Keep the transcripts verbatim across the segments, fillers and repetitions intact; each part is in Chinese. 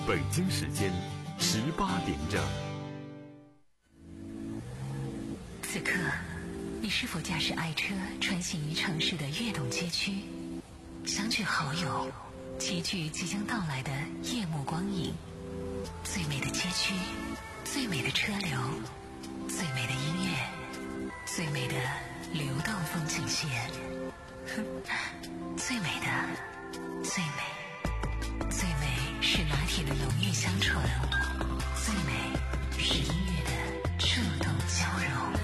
北京时间十八点整。 此刻，你是否驾驶爱车穿行于城市的跃动街区，相聚好友，齐聚即将到来的夜幕光影？最美的街区，最美的车流，最美的音乐，最美的流动风景线。最美的，最美，最美是拿铁的浓郁香醇，最美是音乐的触动交融。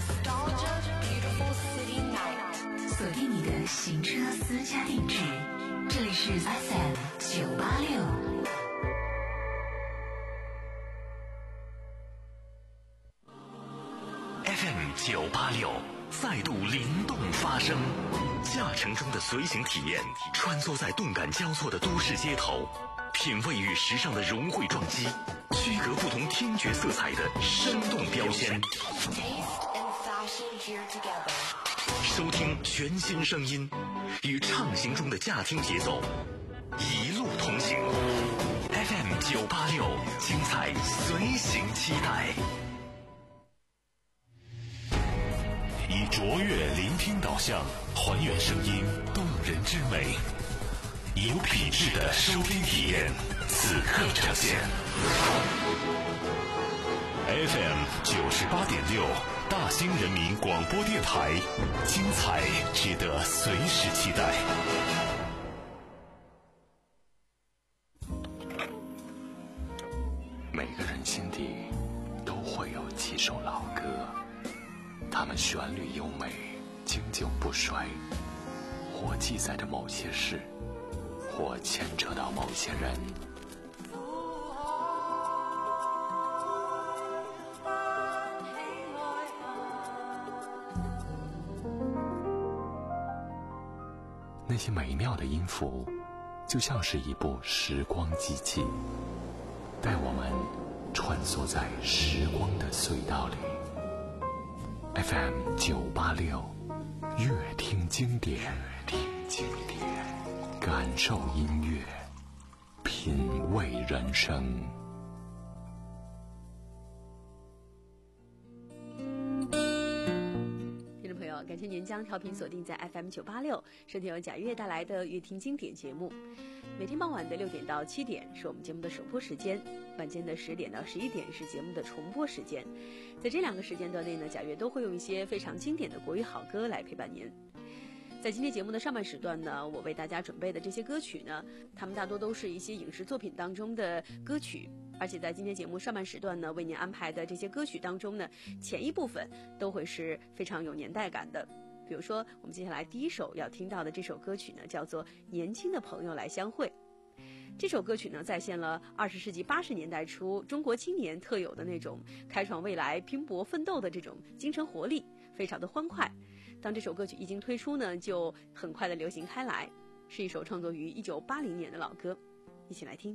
锁定你的行车私家定制，这里是 F M 九八六。 F M 九八六再度灵动发声，驾乘中的随行体验，穿梭在动感交错的都市街头，品味与时尚的融汇撞击，区隔不同听觉色彩的生动标签。收听全新声音，与畅行中的驾听节奏一路同行。F M 九八六，精彩随行期待。以卓越聆听导向，还原声音动人之美，有品质的收听体验，此刻呈现。F M 九十八点六，大兴人民广播电台，精彩值得随时期待。每个人心底都会有几首老歌，它们旋律优美，经久不衰，或记载着某些事，或牵扯到某些人。那些美妙的音符，就像是一部时光机器，带我们穿梭在时光的隧道里。F M 九八六，乐听经典，乐听经典，感受音乐，品味人生。 听众朋友，感谢您将调频锁定在 F M 九八六，收听由贾月带来的乐听经典节目。每天傍晚的六点到七点是我们节目的首播时间，晚间的十点到十一点是节目的重播时间。在这两个时间段内呢，贾月都会用一些非常经典的国语好歌来陪伴您。在今天节目的上半时段呢，我为大家准备的这些歌曲呢，它们大多都是一些影视作品当中的歌曲，而且在今天节目上半时段呢，为您安排的这些歌曲当中呢，前一部分都会是非常有年代感的。比如说我们接下来第一首要听到的这首歌曲呢，叫做《年轻的朋友来相会》。这首歌曲呢，再现了二十世纪八十年代初中国青年特有的那种开创未来、拼搏奋斗的这种精神活力，非常的欢快。当这首歌曲一经推出呢，就很快的流行开来，是一首创作于一九八零年的老歌，一起来听。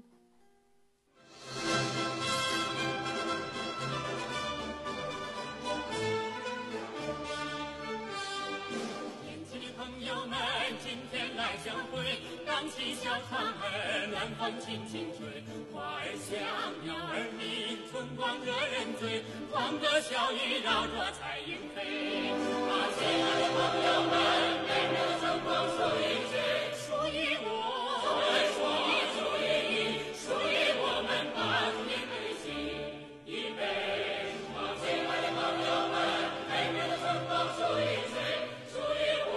今天来相会，荡起小船儿，暖风轻轻吹，花儿香，鸟儿鸣，春光惹人醉，欢歌笑语绕着彩云飞。啊，亲爱的朋友们，每日的春光属于谁？属于我，属于属于你，属于我们把年对齐一杯。啊，亲爱的朋友们，每日的春光属于谁？属于我。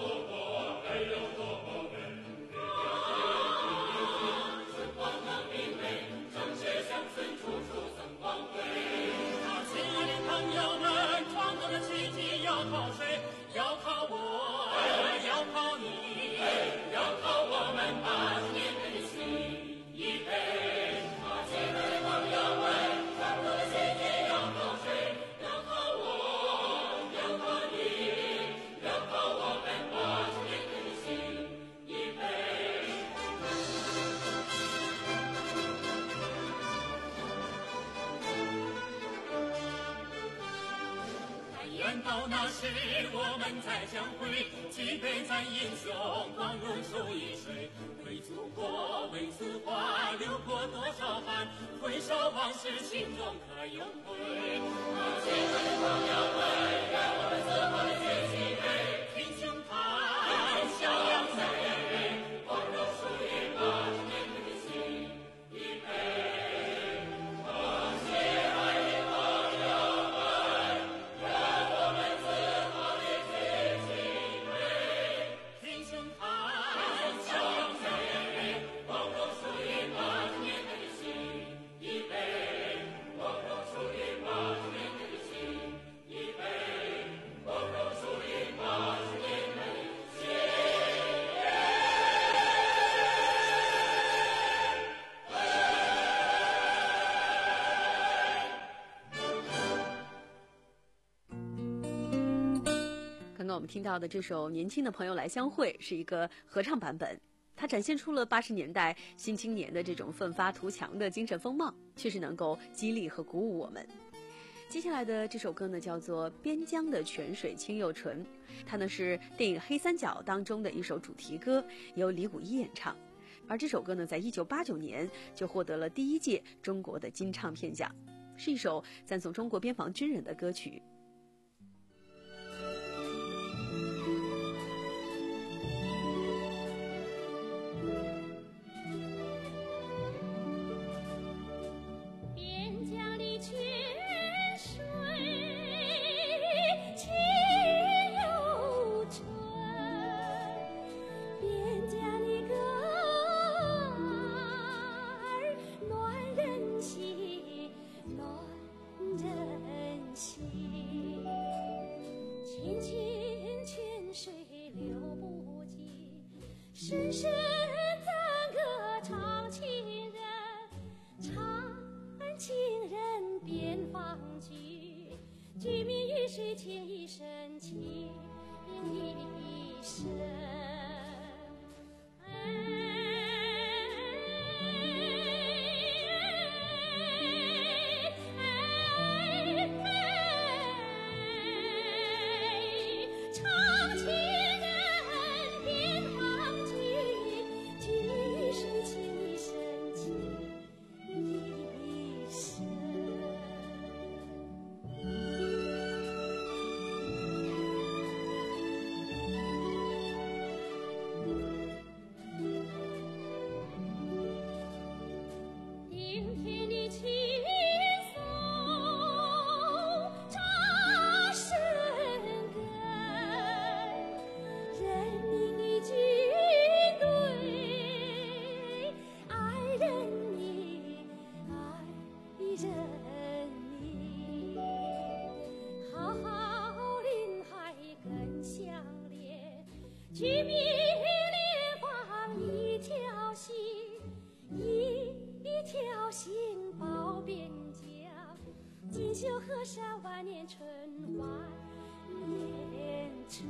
春光能明等到那时我们再相会，举杯咱英雄光荣数一水，为祖国为此花流过多少汗，回首往事心中可有悔。往前奔跑要奔，让我们自豪地举起杯，挺胸膛笑扬三人人，光荣数一八十年的心一杯。往前爱的朋友们，让我们自豪地举起杯，挺胸膛笑扬三人人，光荣数一八十年的心一杯。光荣数一八十年的心一杯，光荣数一八十年的心。 刚刚我们听到的这首《年轻的朋友来相会》是一个合唱版本，它展现出了八十年代新青年的这种奋发图强的精神风貌，确实能够激励和鼓舞我们。接下来的这首歌呢，叫做《边疆的泉水清又纯》，它呢是电影《黑三角》当中的一首主题歌，由李谷一演唱。而这首歌呢，在一九八九年就获得了第一届中国的金唱片奖，是一首赞颂中国边防军人的歌曲。 边疆的泉水清又纯，边疆的歌儿暖人心，暖人心。清清泉水流不尽，深深赞歌唱情人，唱情人边防军，军民鱼水情一生，情一生。居民联防一条心，一条心保边疆。锦绣河山万年春，万年春。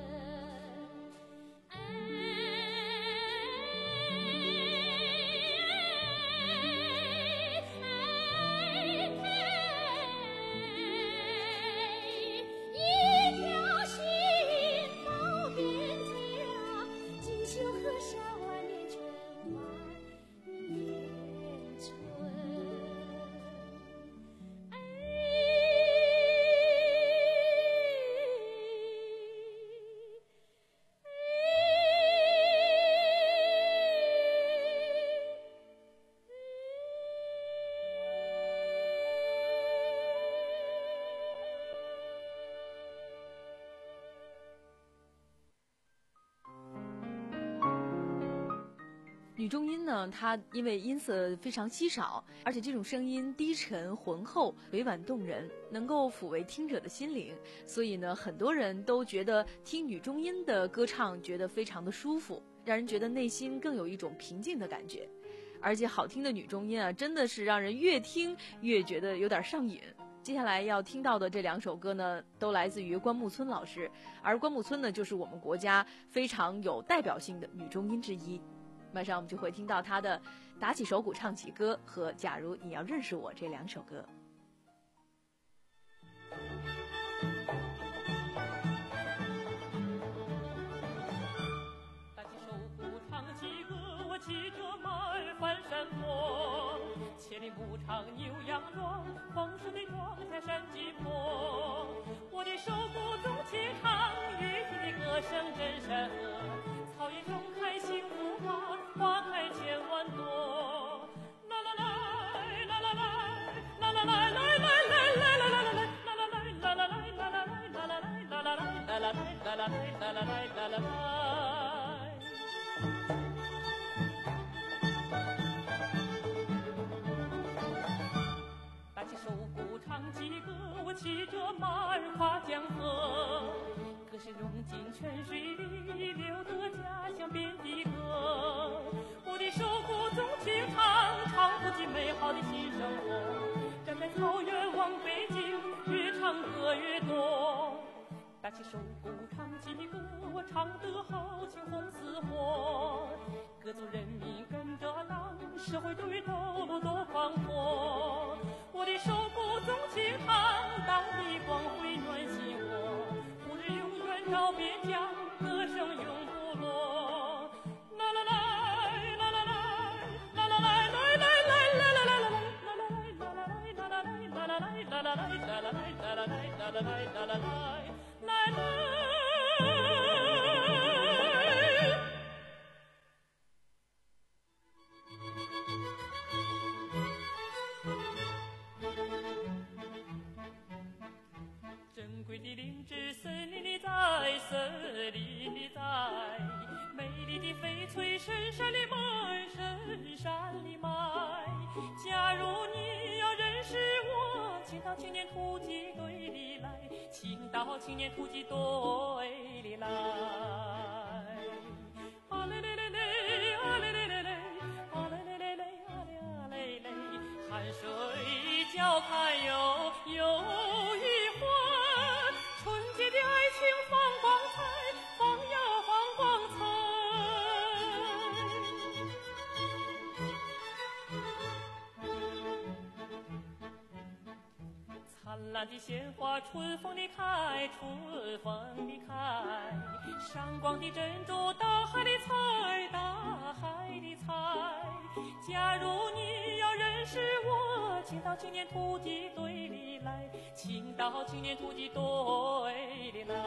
女中音呢，它因为音色非常稀少，而且这种声音低沉浑厚、委婉动人，能够抚慰听者的心灵，所以呢，很多人都觉得听女中音的歌唱觉得非常的舒服，让人觉得内心更有一种平静的感觉。而且好听的女中音啊，真的是让人越听越觉得有点上瘾。接下来要听到的这两首歌呢，都来自于关牧村老师，而关牧村呢，就是我们国家非常有代表性的女中音之一。马上我们就会听到他的《打起手鼓唱起歌》和《假如你要认识我》这两首歌。 唱牛羊壮，丰收的庄稼山鸡坡。我的手鼓总清唱，雨滴的歌声真山河。草原中开幸福花，花开千万朵。啦啦啦，啦啦啦，啦啦啦，来来来来来来来来。啦啦来啦啦来啦啦来啦啦来啦啦来啦啦来啦啦来啦啦来。打起手鼓唱起歌，我骑着马儿跨江河，歌声融进泉水里，流得家乡遍地歌。我的手鼓总清唱，唱不尽美好的新生活。站在草原望北京，越唱歌越多。打起手鼓唱起歌，我唱得豪情红似火。各族人民跟着浪，社会对头路多宽阔。我的手鼓总清唱，大地光辉暖心窝。故日永远照边疆，歌声永不落。啦啦啦，啦啦啦，啦啦啦，来来来来来来来。啦啦来啦啦来啦啦来啦啦来啦啦来啦啦来啦啦来来来。珍贵的灵芝森林里在，森林里在，美丽的翡翠深山里埋，深山里埋。假如你要认识我，请到青年突击队里来，请到青年突击队里来。啊嘞嘞嘞嘞，啊嘞嘞嘞嘞，啊嘞嘞嘞嘞，啊嘞啊嘞嘞，汗水浇开又又一换，春节的爱情放光彩，放呀放光彩。灿烂的鲜花春风里开，春风里开，闪光的珍珠大海里采，大海里采。假如你要认识我，请到青年突击队里来，请到青年突击队里来。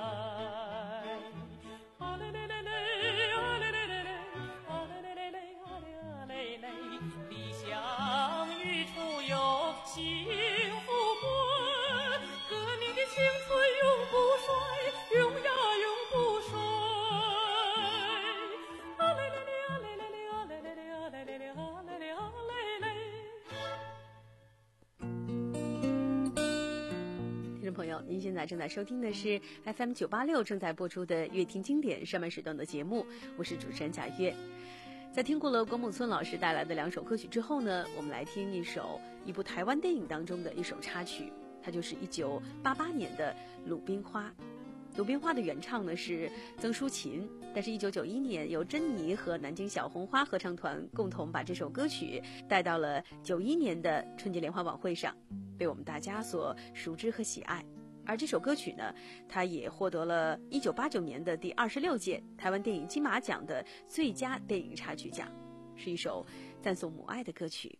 啊嘞嘞嘞嘞，啊嘞嘞嘞嘞，啊嘞嘞嘞嘞，啊嘞啊嘞嘞，理想与出有幸福过，革命的青春永不衰，永呀永不衰。啊嘞嘞嘞，啊嘞嘞嘞，啊嘞嘞嘞，啊嘞嘞嘞，啊嘞嘞啊嘞嘞。 听众朋友，您现在正在收听的是 F M 九八六正在播出的乐听经典上半时段的节目，我是主持人贾月。在听过了郭木村老师带来的两首歌曲之后呢，我们来听一首一部台湾电影当中的一首插曲，它就是一九八八年的《鲁冰花》。鲁冰花的原唱呢是曾淑琴，但是一九九一年由珍妮和南京小红花合唱团共同把这首歌曲带到了九一年的春节联欢晚会上，被我们大家所熟知和喜爱。而这首歌曲呢，它也获得了一九八九年的第二十六届台湾电影金马奖的最佳电影插曲奖，是一首赞颂母爱的歌曲。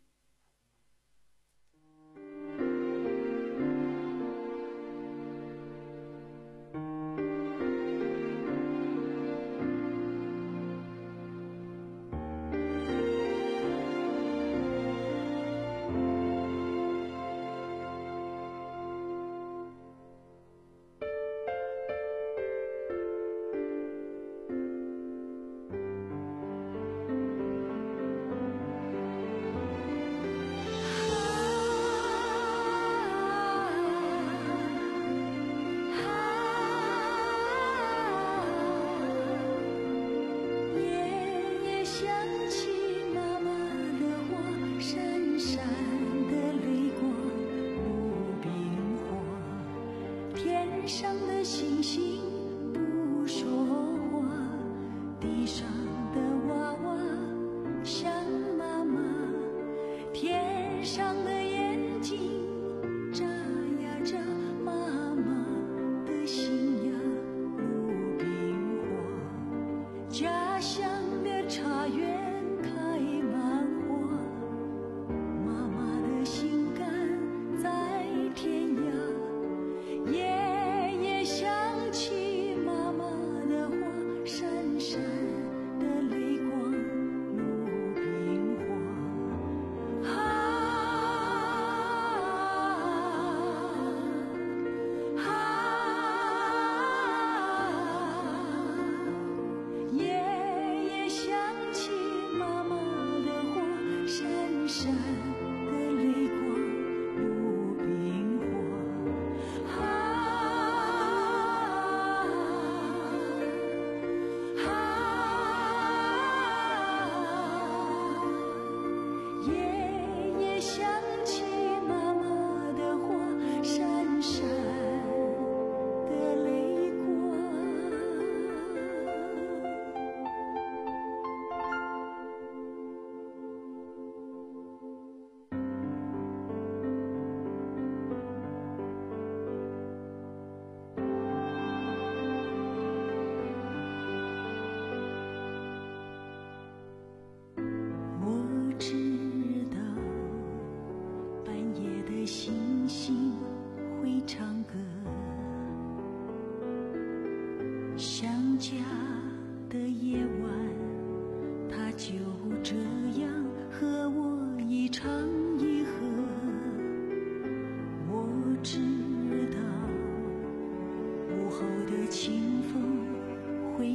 家乡的茶园开满花，妈妈的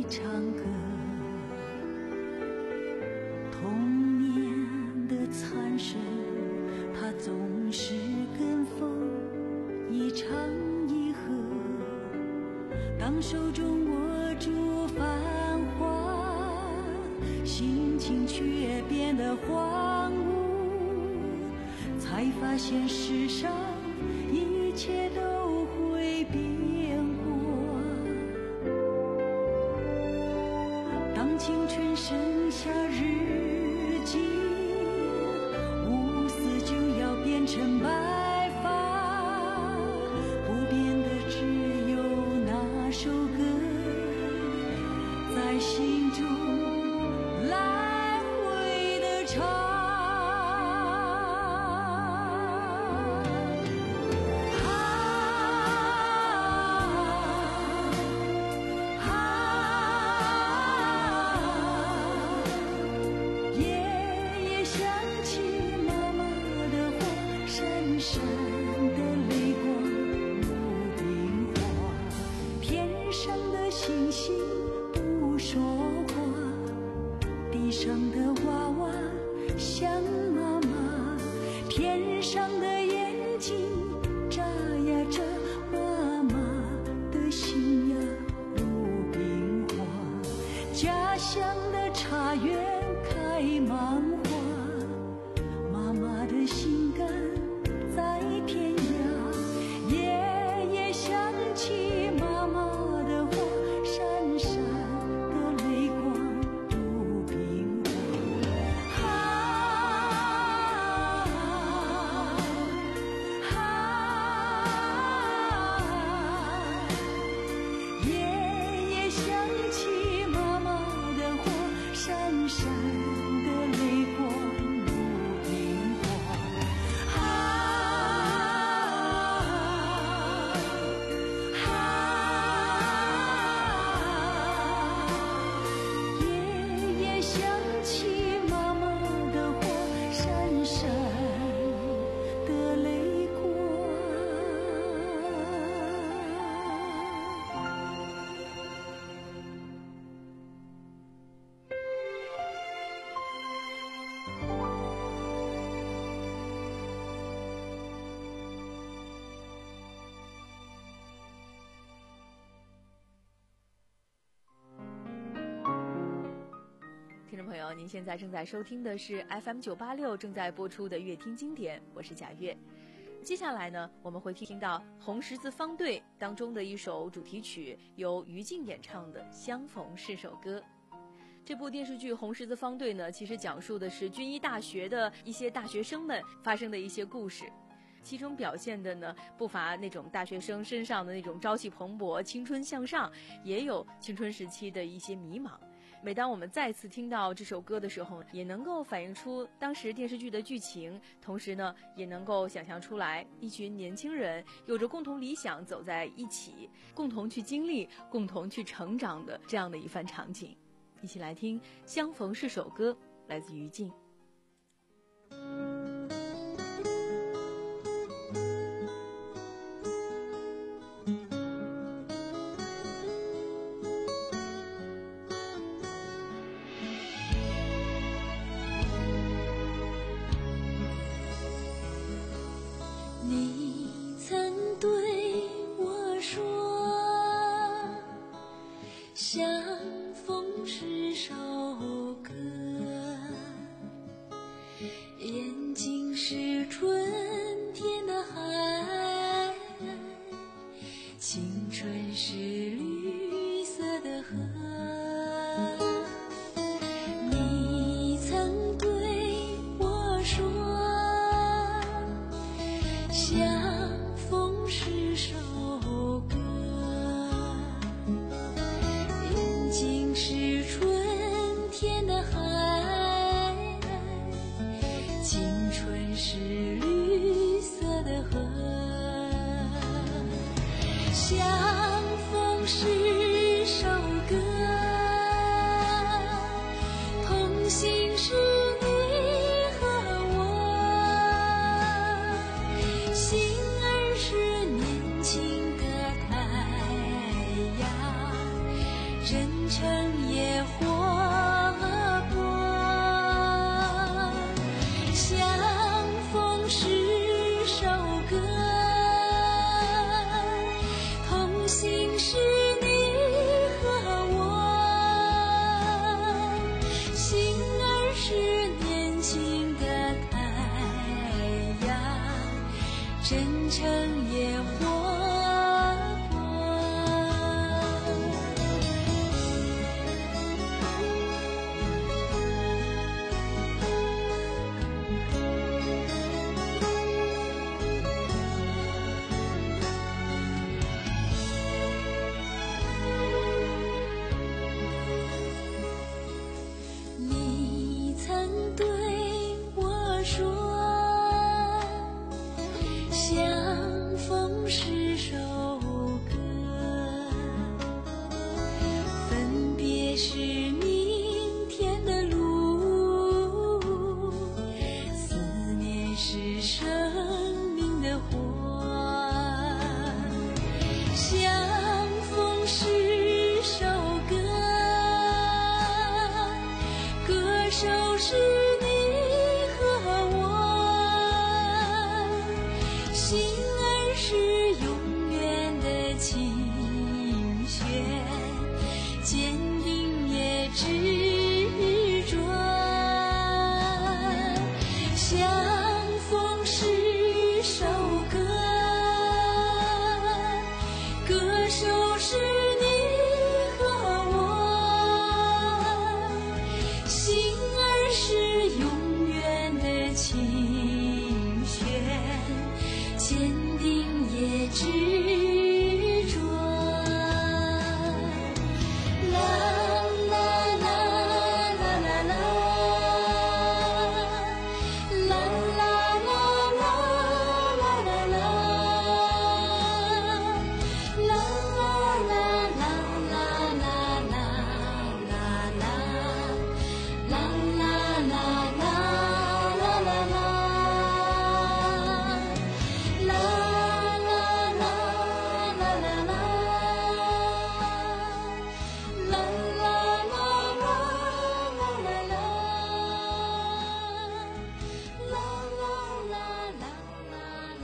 唱歌，童年的残声，它总是跟风一唱一和。当手中握住繁华，心情却变得荒芜，才发现世上一切都会变过。当青春剩下日记，乌丝就要变成白发，不变的只有那首歌，在心中来回的唱。 听众朋友，您现在正在收听的是 F M 九八六正在播出的乐听经典，我是贾月。接下来呢，我们会听到红十字方队当中的一首主题曲，由于静演唱的《相逢是首歌》。这部电视剧《红十字方队》呢，其实讲述的是军医大学的一些大学生们发生的一些故事，其中表现的呢不乏那种大学生身上的那种朝气蓬勃、青春向上，也有青春时期的一些迷茫。每当我们再次听到这首歌的时候，也能够反映出当时电视剧的剧情，同时呢，也能够想象出来一群年轻人有着共同理想走在一起，共同去经历、共同去成长的这样的一番场景。一起来听《相逢是首歌》，来自于静。 你曾对我说，相逢是首歌，眼睛是春天的海，青春是绿色的河。你曾对我说，相逢是首歌，眼睛是春天的海，青春是绿色的河。相逢是首歌，同行是你和我，心儿是年轻的太阳，真诚真诚也活泼。你曾对我说，相逢是首歌，分别是明天的路，思念是生命的火，相逢是首歌，歌手是你和我，心儿是永远的琴弦，坚定也执着。相逢是首歌，歌手是你和我，心儿是永远的琴弦，坚定也执着。啦啦啦啦啦啦，啦啦啦啦啦啦啦，啦啦啦啦啦啦啦啦，啦啦啦啦啦啦啦。啦啦啦啦啦啦，啦啦啦啦啦啦，啦啦啦啦啦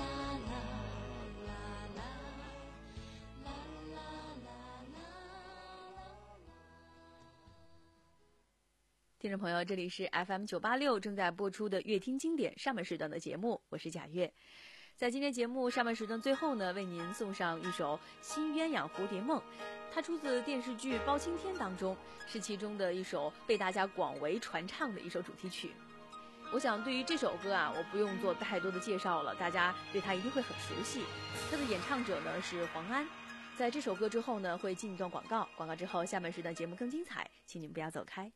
听众朋友，这里是 F M 九八六正在播出的乐听经典上半时段的节目，我是贾月。在今天节目上半时段最后呢，为您送上一首《新鸳鸯蝴蝶梦》，它出自电视剧《包青天》当中，是其中的一首被大家广为传唱的一首主题曲。我想对于这首歌啊，我不用做太多的介绍了，大家对它一定会很熟悉。它的演唱者呢是黄安。在这首歌之后呢，会进一段广告，广告之后下半时段节目更精彩，请你们不要走开。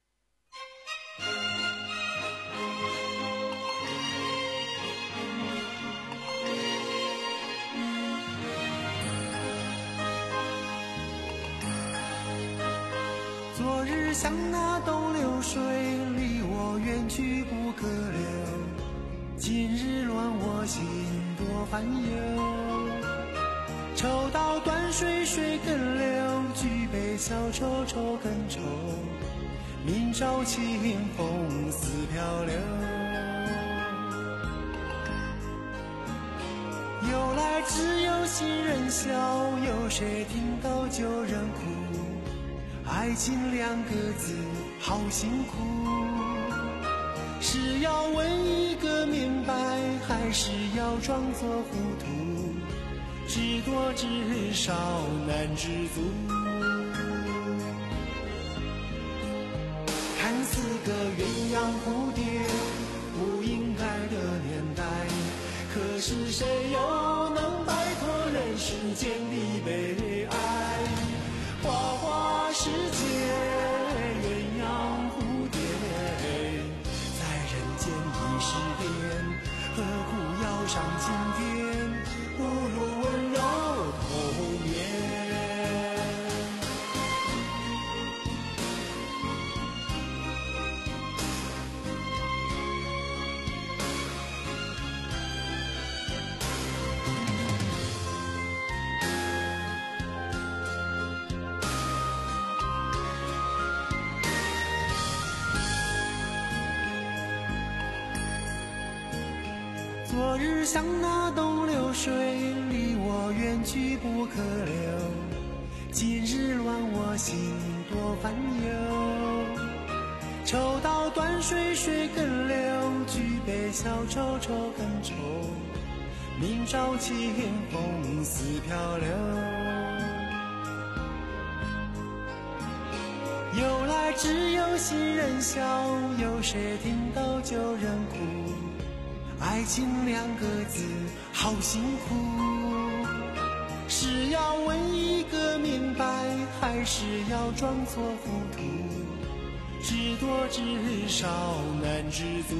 昨日像那东流水，离我远去不可留。今日乱我心，多烦忧。抽刀断水水更流，举杯消愁愁更愁。明朝清风似飘流。由来只有新人笑，有谁听到旧人哭？爱情两个字好辛苦，是要问一个明白，还是要装作糊涂？知多知少难知足。看似个鸳鸯蝴蝶，不应该的年代，可是谁又能摆脱人世间的悲哀？花花世界，鸳鸯蝴蝶，在人间已是癫，何苦要上青天？不如温柔童年。昨日像那东流水，离我远去不可留。今日乱我心，多烦忧。抽刀断水水更流，举杯消愁愁更愁。 明朝清风似飘流。由来只有新人笑，有谁听到旧人哭？爱情两个字好辛苦，是要问一个明白，还是要装作糊涂？知多知少难知足。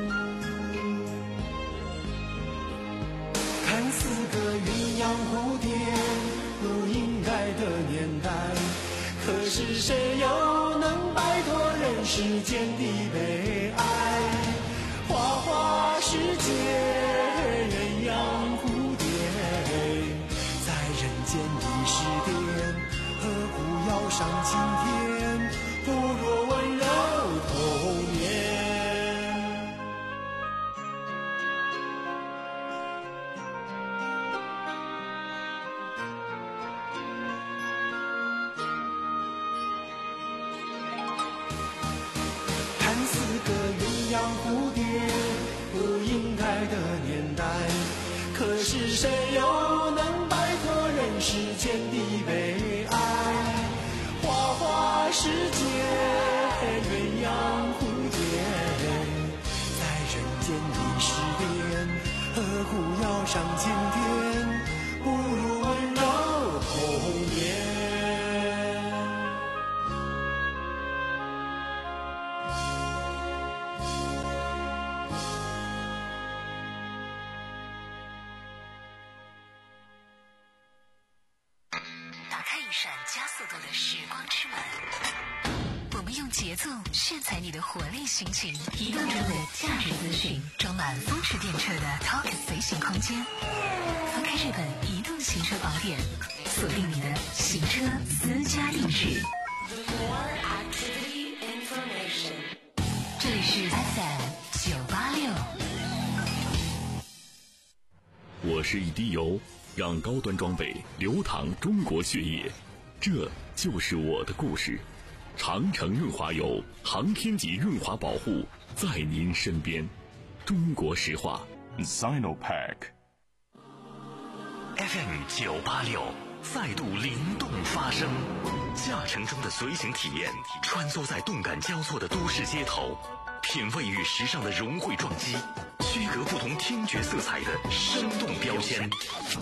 看似个鸳鸯蝴蝶不应该的年代，可是谁又能摆脱人世间的悲哀？花花世界鸳鸯蝴蝶，在人间已是癫，何苦要上青天？不若温柔童年。看似个鸳鸯蝴蝶不应该的年代，可是谁又能摆脱人世间的悲哀？花花世界鸳鸯蝴蝶，在人间已是癫，何苦要上青天？不如温柔童年。 打开一扇加速度的时光之门，我们用节奏炫彩你的活力心情，移动中的价值资讯，装满风驰电掣的 Talk 随行空间。翻开日本移动行车宝典，锁定你的行车私家地址。这里是 F M 九八六。 我是一滴油，让高端装备流淌中国血液，这就是我的故事。长城润滑油，航天级润滑保护，在您身边。中国石化 Sinopec F M 九八六再度灵动发声，驾乘中的随行体验，穿梭在动感交错的都市街头，品味与时尚的融汇撞击，区隔不同听觉色彩的生动标签，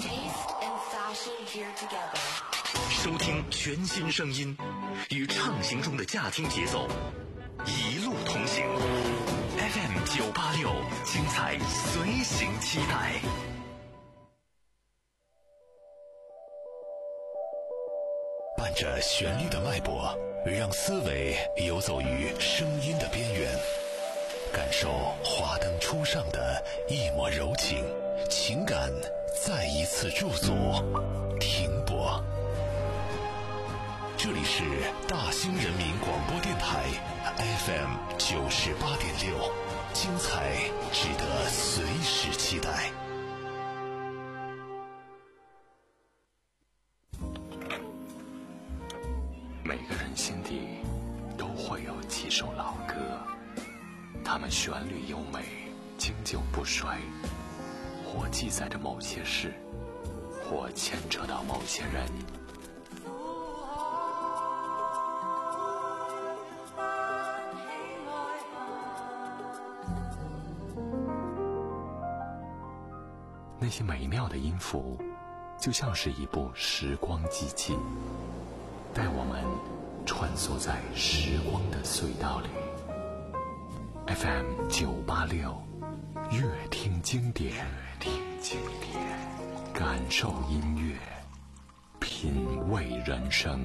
收听全新声音，与畅行中的驾听节奏，一路同行。F M 九八六，精彩随行期待。伴着旋律的脉搏，让思维游走于声音的边缘，感受华灯初上的一抹柔情，情感再一次驻足停泊。这里是大兴人民广播电台 F M 九十八点六，精彩值得随时期待。 每个人心底都会有几首老歌，它们旋律优美，经久不衰，或记载着某些事，或牵扯到某些人。那些美妙的音符，就像是一部时光机器，带我们穿梭在时光的隧道里。F M 九八六，乐听经典，乐听经典，感受音乐，品味人生。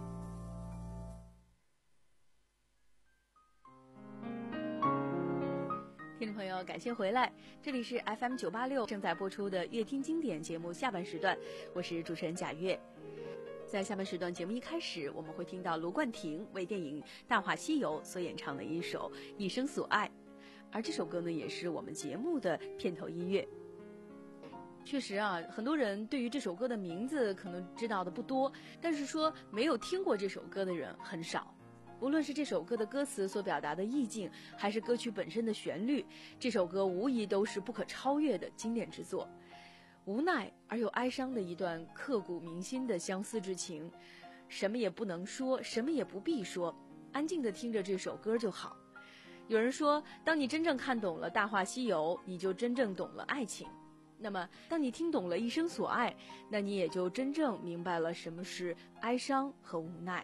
听众朋友，感谢回来，这里是 F M 九八六正在播出的乐听经典节目下半时段，我是主持人贾月。在下半时段节目一开始，我们会听到卢冠廷为电影《大话西游》所演唱的一首《一生所爱》，而这首歌呢，也是我们节目的片头音乐。确实啊，很多人对于这首歌的名字可能知道的不多，但是说没有听过这首歌的人很少。无论是这首歌的歌词所表达的意境，还是歌曲本身的旋律，这首歌无疑都是不可超越的经典之作。 无奈而又哀伤的一段刻骨铭心的相思之情。什么也不能说，什么也不必说，安静地听着这首歌就好。有人说，当你真正看懂了《大话西游》，你就真正懂了爱情。那么当你听懂了一生所爱，那你也就真正明白了什么是哀伤和无奈。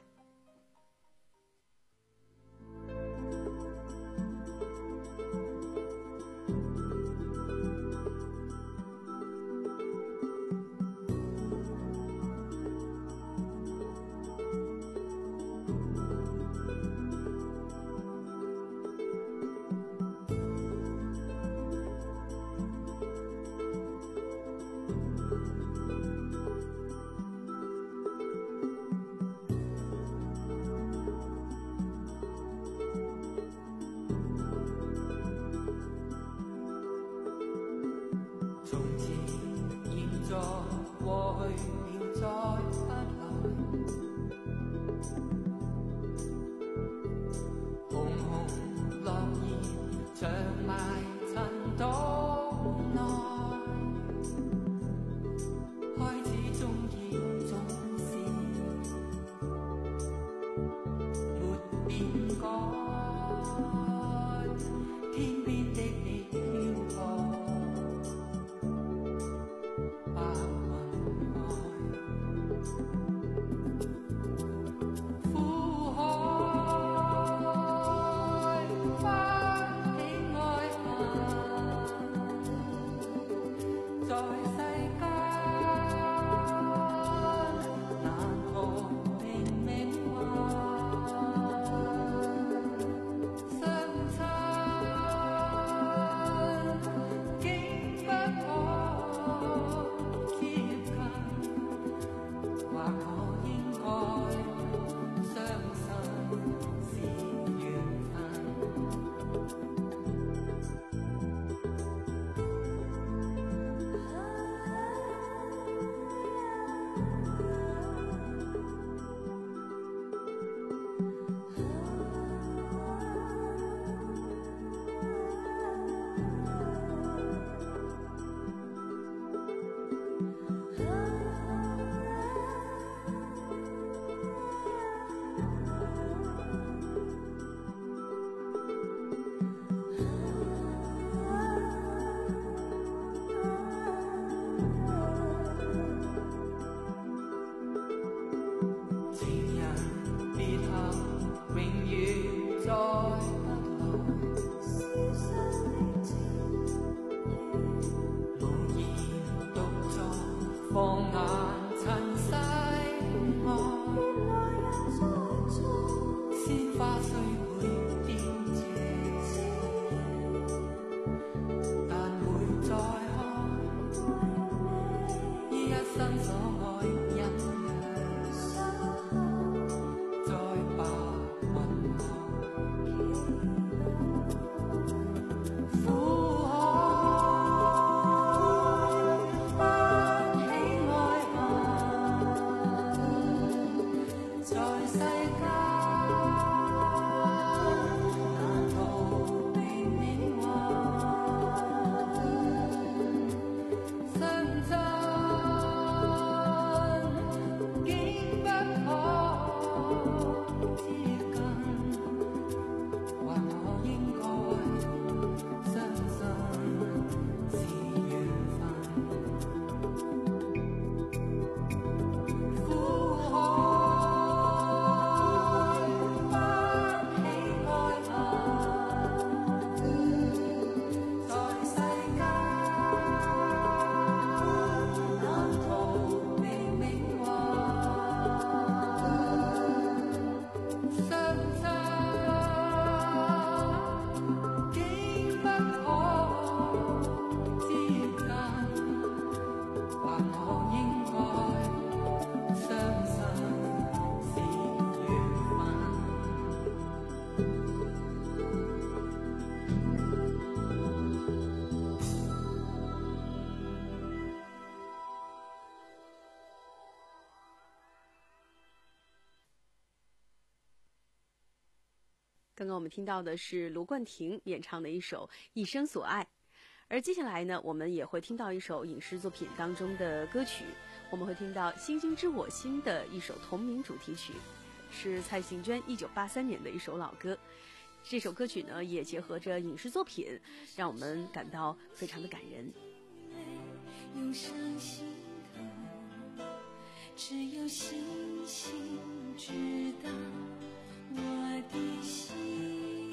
刚刚我们听到的是卢冠廷演唱的一首《一生所爱》， 而接下来呢，我们也会听到一首影视作品当中的歌曲，我们会听到《星星知我心》的一首同名主题曲，是蔡幸娟一九八三年的一首老歌。这首歌曲呢，也结合着影视作品，让我们感到非常的感人。 涌上心头，只有星星知道我的心。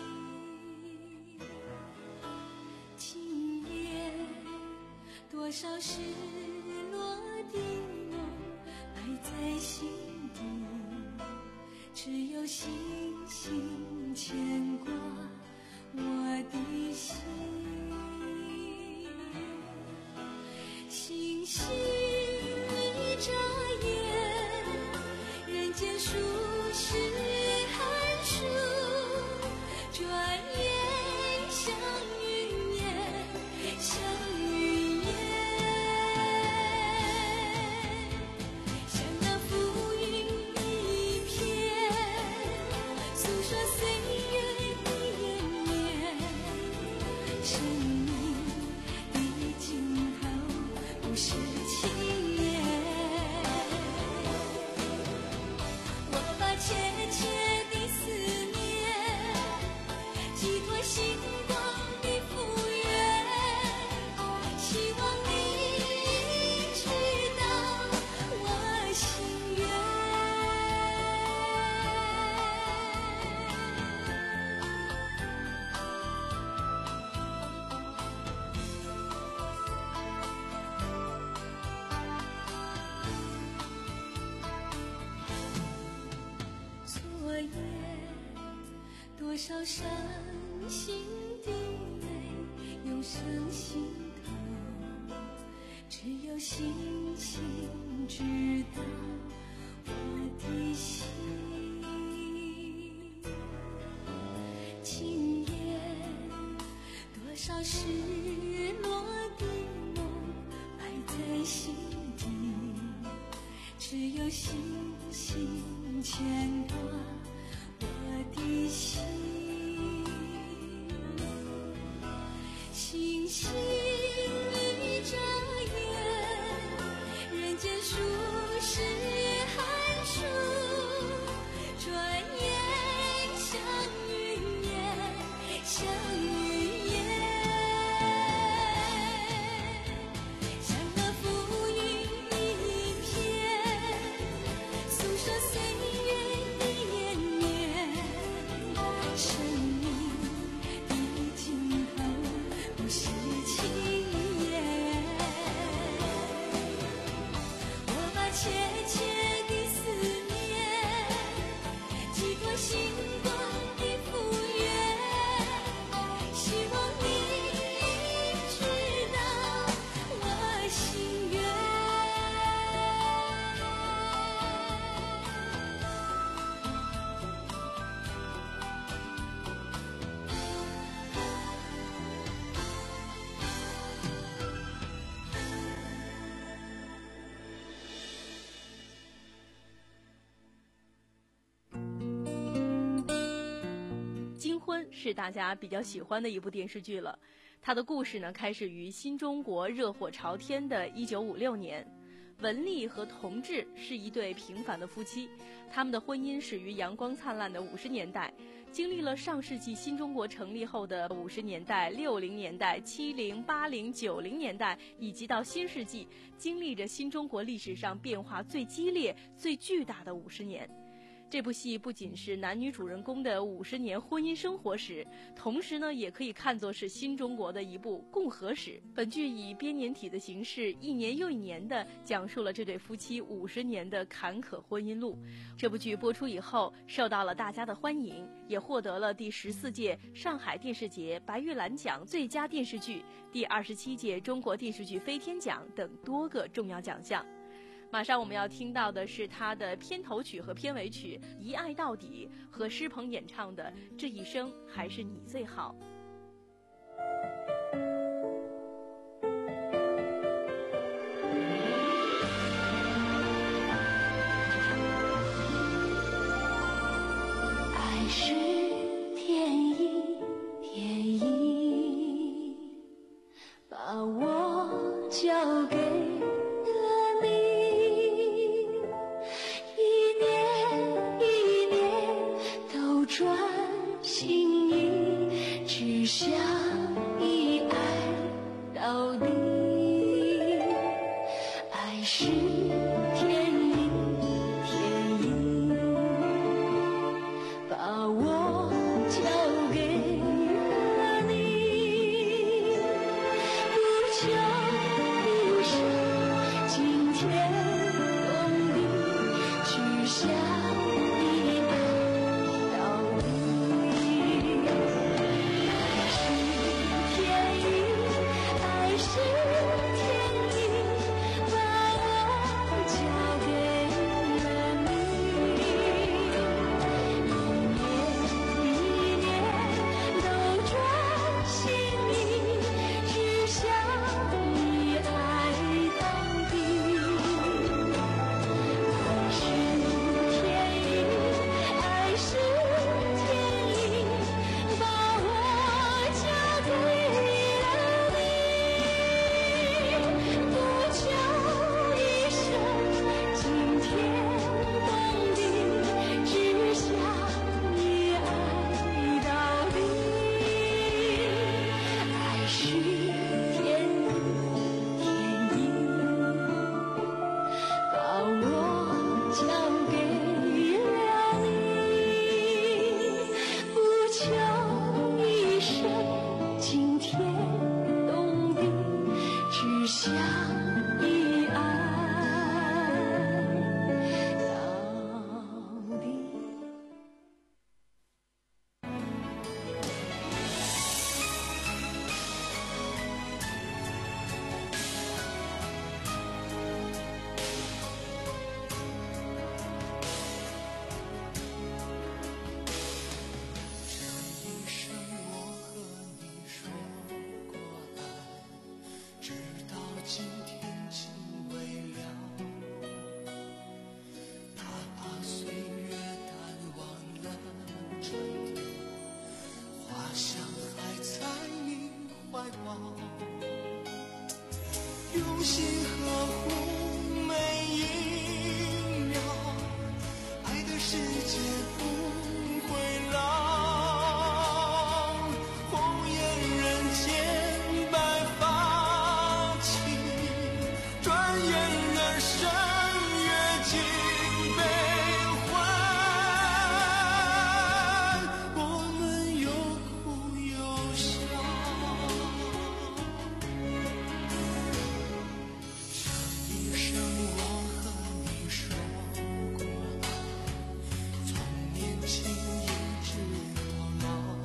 今夜多少失落的梦埋在心底，只有星星牵挂我的心。星星一眨眼，人间数十寒暑，转眼像云烟，像云烟，像那浮云一片，诉说岁月的延绵。生命的尽头不是轻言，我把切切的思念寄托星光的复原，希望你知道我心愿。昨夜多少伤心的泪涌上心头，只有星星知道我的心。今夜多少失落的梦埋在心底，只有星星牵挂我的心。星星一眨眼，人间数十寒暑，转眼像云烟，像云烟，像那浮云一片，诉说岁月的延绵。生命的尽头不是轻言，我把切切的思念寄托星光的复原，希望你知道我心愿。 金婚是大家比较喜欢的一部电视剧了，它的故事呢开始于新中国热火朝天的一九五六年。文丽和同治是一对平凡的夫妻，他们的婚姻始于阳光灿烂的五十年代，经历了上世纪新中国成立后的五十年代、六零年代、七零、八零、九零年代，以及到新世纪，经历着新中国历史上变化最激烈、最巨大的五十年。这部戏不仅是男女主人公的五十年婚姻生活史，同时呢，也可以看作是新中国的一部共和史。本剧以编年体的形式，一年又一年地讲述了这对夫妻五十年的坎坷婚姻路。这部剧播出以后，受到了大家的欢迎，也获得了第十四届上海电视节白玉兰奖最佳电视剧、第二十七届中国电视剧飞天奖等多个重要奖项。马上我们要听到的是他的片头曲和片尾曲《一爱到底》和施鹏演唱的《这一生还是你最好》。 爱是天意，天意用心呵护每一秒，爱的世界不会老。红颜人间白发情，转眼人生阅尽悲欢，我们有哭有笑。一生我和你说过爱，从年轻一直到老，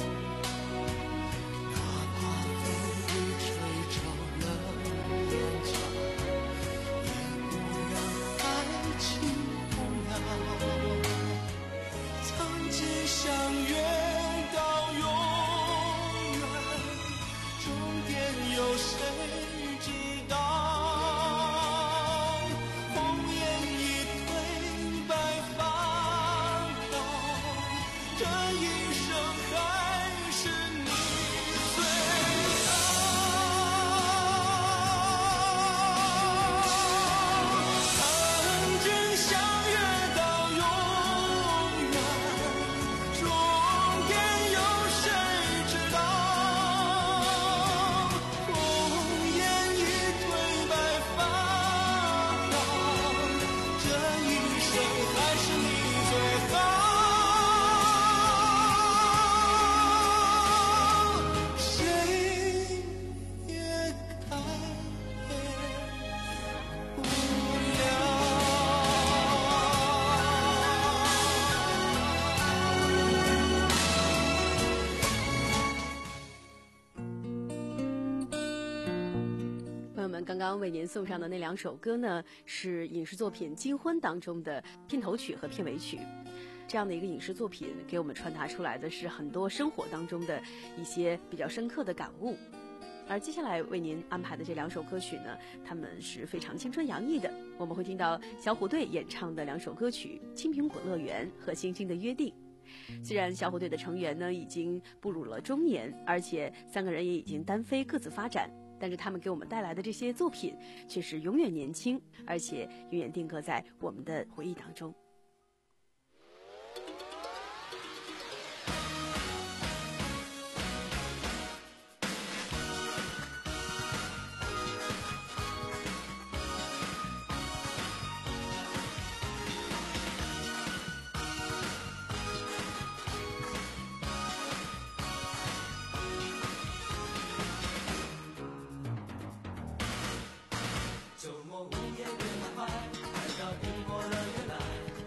哪怕风雨吹皱了眼角，也不让爱情动摇。曾经相约到永远，终点有谁知道？ 刚刚为您送上的那两首歌呢，是影视作品《金婚》当中的片头曲和片尾曲。这样的一个影视作品给我们传达出来的是很多生活当中的一些比较深刻的感悟。而接下来为您安排的这两首歌曲呢，它们是非常青春洋溢的。我们会听到小虎队演唱的两首歌曲《青苹果乐园》和《星星的约定》。虽然小虎队的成员呢已经步入了中年，而且三个人也已经单飞各自发展，但是他们给我们带来的这些作品却是永远年轻，而且永远定格在我们的回忆当中。 周末午夜别太快，来到苹果乐园来。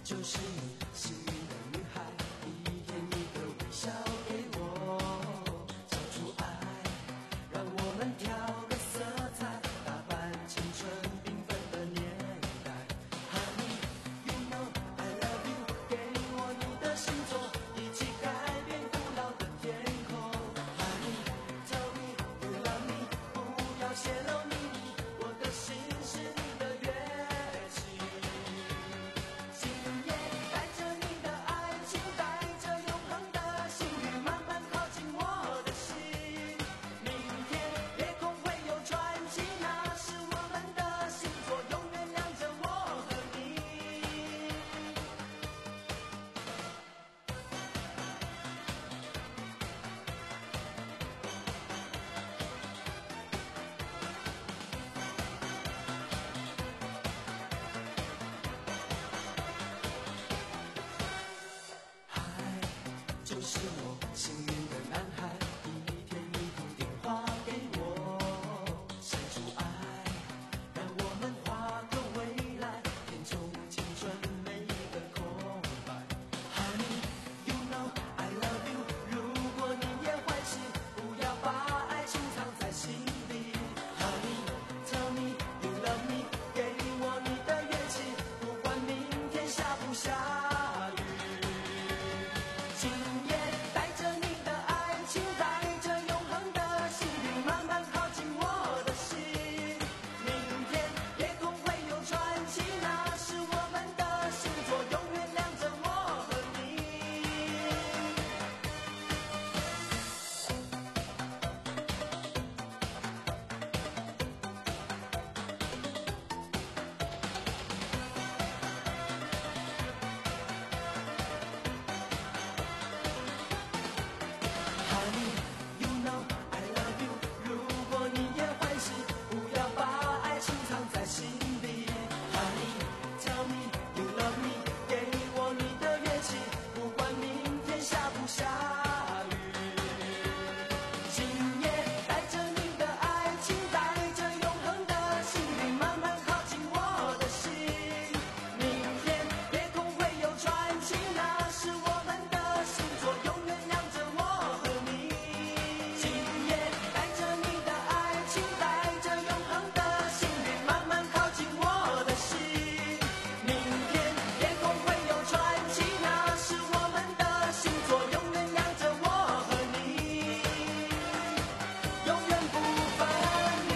就是你，幸运的女孩，一天一个微笑给我，交出爱，让我们调个色彩，打扮青春缤纷的年代。Honey, you know I love you， 给我你的星座，一起改变古老的天空。Honey, tell me you love me， 不要泄露秘密，我的心是你的乐器。今夜带着你的爱情，带着永恒的幸运，慢慢靠近我的心。明天夜空会有传奇，那是我们的星座，永远亮着我和你。爱就是我，幸运的男孩，一天一通电话给我，献出爱，让我们画个未来，填充青春每一个空白。Honey, you know I love you， 如果你也坏心，不要把爱情藏在心里。Honey, tell me you love me， 给我你的乐器，不管明天下不下雨。今夜带着你的爱情，带着永恒的幸运，慢慢靠近我的心。明天夜空会有传奇，那是我们的星座，永远亮着我和你。Honey, you know I love you， 如果你也欢喜，不要把爱情藏在心里。Honey, tell me you love me， 给我你的乐器，不管明天下不下雨。今夜带着你的爱情，带着永恒的幸运，慢慢靠近我的心。明天夜空会有传奇，那是我们的星座，永远亮着我和你。今夜带着你的爱情，带着永恒的幸运，慢慢靠近我的心。明天夜空会有传奇，那是我们的星座，永远亮着我和你，永远不分离。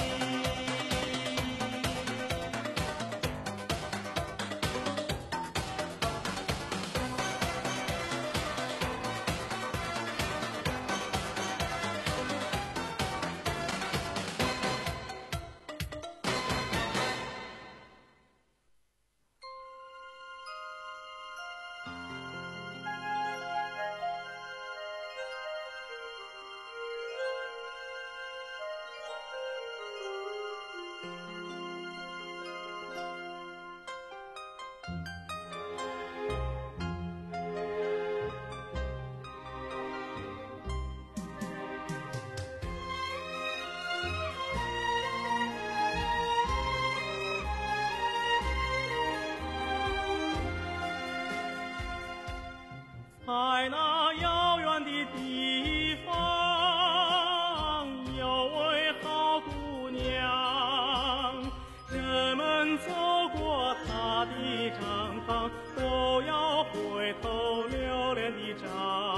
在那遥远的地方，有位好姑娘，人们走过她的帐篷，都要回头留恋地张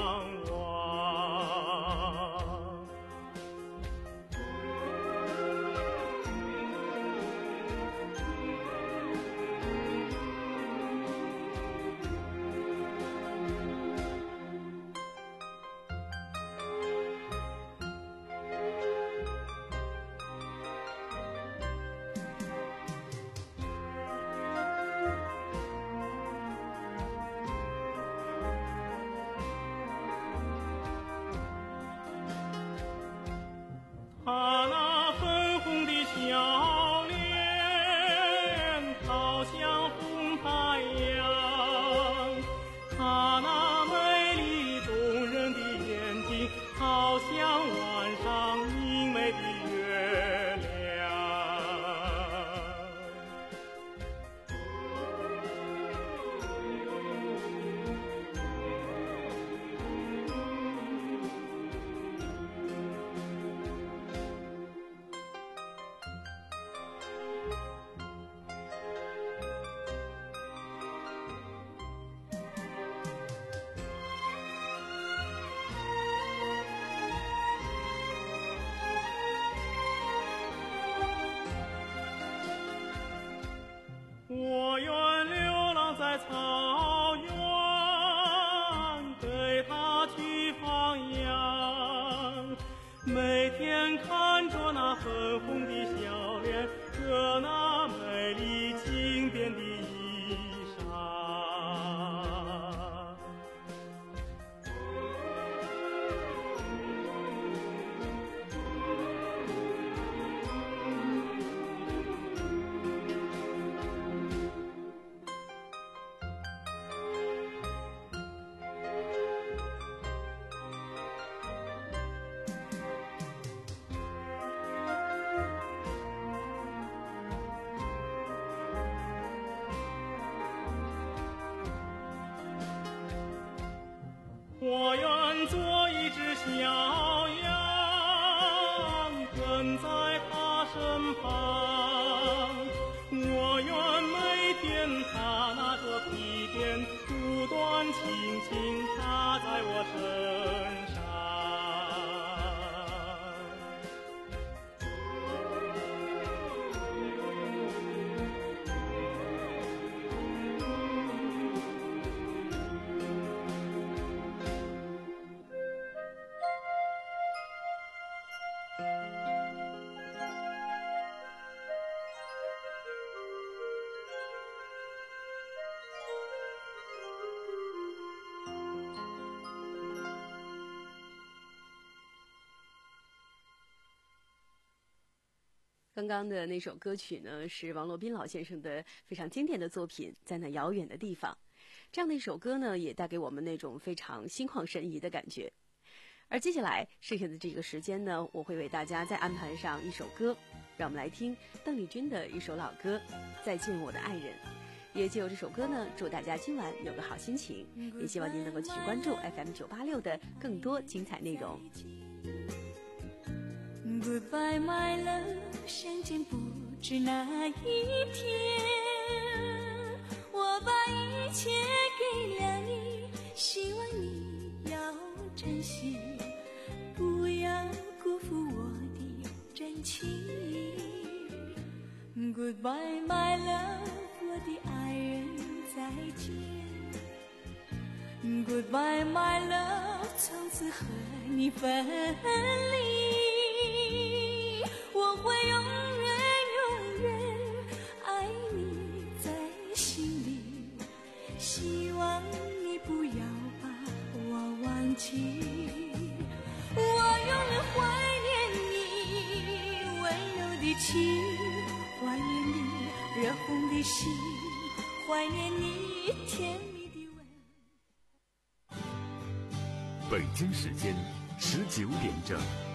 望。 我愿做一只小羊，跟在他身旁。我愿每天他拿着皮鞭，不断轻轻踏在我身上。 刚刚的那首歌曲呢，是王洛宾老先生的非常经典的作品《在那遥远的地方》。这样的一首歌呢，也带给我们那种非常心旷神怡的感觉。而接下来剩下的这个时间呢，我会为大家再安排上一首歌，让我们来听邓丽君的一首老歌《再见我的爱人》。也借由这首歌呢，祝大家今晚有个好心情，也希望您能够继续关注 F M 九八六的更多精彩内容。 Goodbye, my love， 相见不知哪一天，我把一切给了你，希望你要珍惜，不要辜负我的真情。Goodbye, my love， 我的爱人再见。Goodbye, my love， 从此和你分离。我会永远永远爱你在心里，希望你不要把我忘记。我永远怀念你温柔的情，怀念你热红的心，怀念你甜蜜的吻。 北京时间十九点整。